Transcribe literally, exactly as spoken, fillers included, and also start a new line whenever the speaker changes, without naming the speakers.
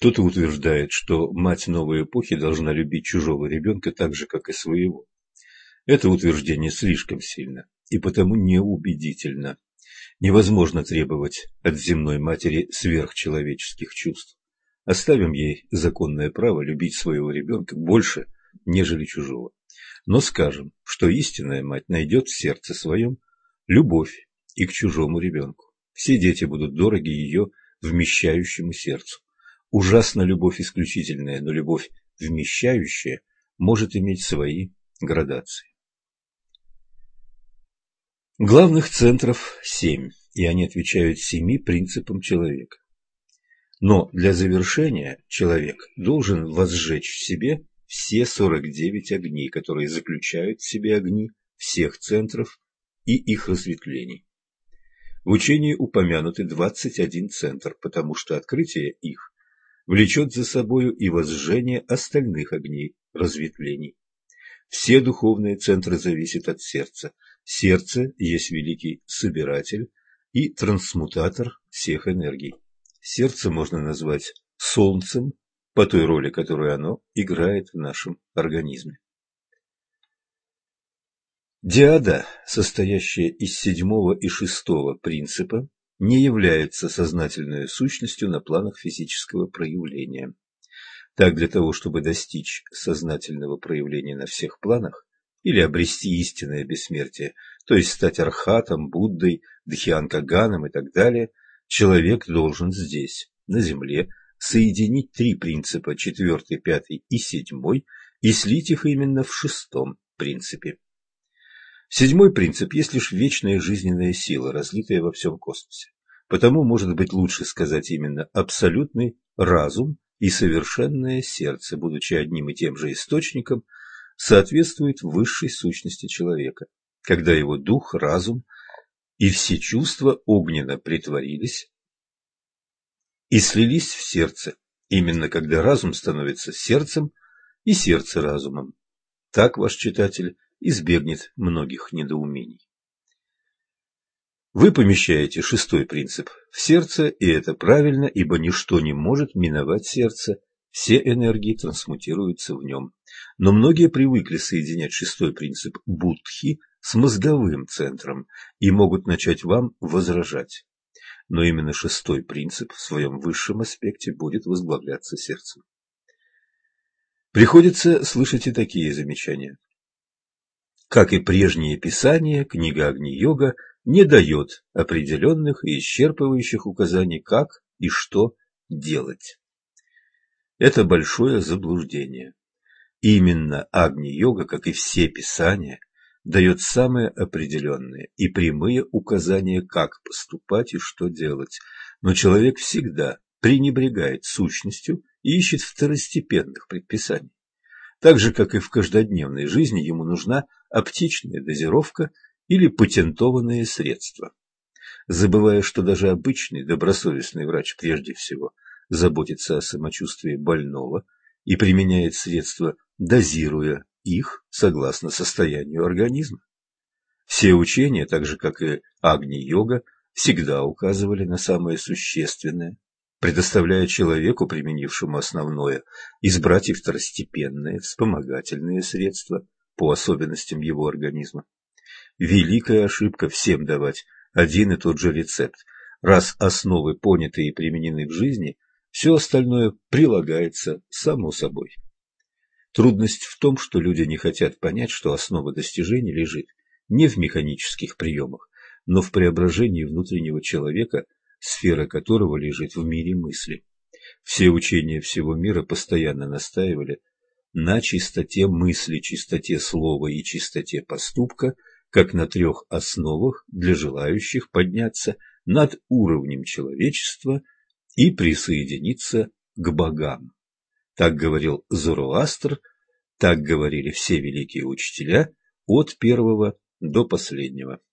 Кто-то утверждает, что мать новой эпохи должна любить чужого ребенка так же, как и своего. Это утверждение слишком сильно и потому неубедительно. Невозможно требовать от земной матери сверхчеловеческих чувств. Оставим ей законное право любить своего ребенка больше, нежели чужого. Но скажем, что истинная мать найдет в сердце своем любовь и к чужому ребенку. Все дети будут дороги ее вмещающему сердцу. Ужасна любовь исключительная, но любовь вмещающая может иметь свои градации. Главных центров семь, и они отвечают семи принципам человека. Но для завершения человек должен возжечь в себе все сорок девять огней, которые заключают в себе огни всех центров и их разветвлений. В учении упомянуты двадцать один центр, потому что открытие их влечет за собою и возжжение остальных огней разветвлений. Все духовные центры зависят от сердца. Сердце есть великий собиратель и трансмутатор всех энергий. Сердце можно назвать солнцем по той роли, которую оно играет в нашем организме. Диада, состоящая из седьмого и шестого принципа, не является сознательной сущностью на планах физического проявления. Так, для того, чтобы достичь сознательного проявления на всех планах или обрести истинное бессмертие, то есть стать архатом, Буддой, Дхьянкаганом и так далее, человек должен здесь, на земле, соединить три принципа, четвертый, пятый и седьмой, и слить их именно в шестом принципе. Седьмой принцип есть лишь вечная жизненная сила, разлитая во всем космосе. Потому, может быть, лучше сказать именно абсолютный разум и совершенное сердце, будучи одним и тем же источником, соответствует высшей сущности человека, когда его дух, разум и все чувства огненно притворились и слились в сердце, именно когда разум становится сердцем и сердце разумом. Так ваш читатель избегнет многих недоумений. Вы помещаете шестой принцип в сердце, и это правильно, ибо ничто не может миновать сердце, все энергии трансмутируются в нем. Но многие привыкли соединять шестой принцип будхи с мозговым центром и могут начать вам возражать. Но именно шестой принцип в своем высшем аспекте будет возглавляться сердцем. Приходится слышать и такие замечания. Как и прежние писания, книга Агни-йога не дает определенных и исчерпывающих указаний, как и что делать. Это большое заблуждение. Именно Агни-йога, как и все писания, дает самые определенные и прямые указания, как поступать и что делать. Но человек всегда пренебрегает сущностью и ищет второстепенных предписаний. Так же, как и в каждодневной жизни, ему нужна аптечная дозировка или патентованные средства. Забывая, что даже обычный добросовестный врач прежде всего заботится о самочувствии больного и применяет средства, дозируя их согласно состоянию организма. Все учения, так же как и Агни-йога, всегда указывали на самое существенное, предоставляя человеку, применившему основное, избрать и второстепенные, вспомогательные средства по особенностям его организма. Великая ошибка всем давать один и тот же рецепт. Раз основы поняты и применены в жизни, все остальное прилагается само собой. Трудность в том, что люди не хотят понять, что основа достижений лежит не в механических приемах, но в преображении внутреннего человека, сфера которого лежит в мире мысли. Все учения всего мира постоянно настаивали на чистоте мысли, чистоте слова и чистоте поступка, как на трех основах для желающих подняться над уровнем человечества и присоединиться к богам. Так говорил Зороастр, так говорили все великие учителя от первого до последнего.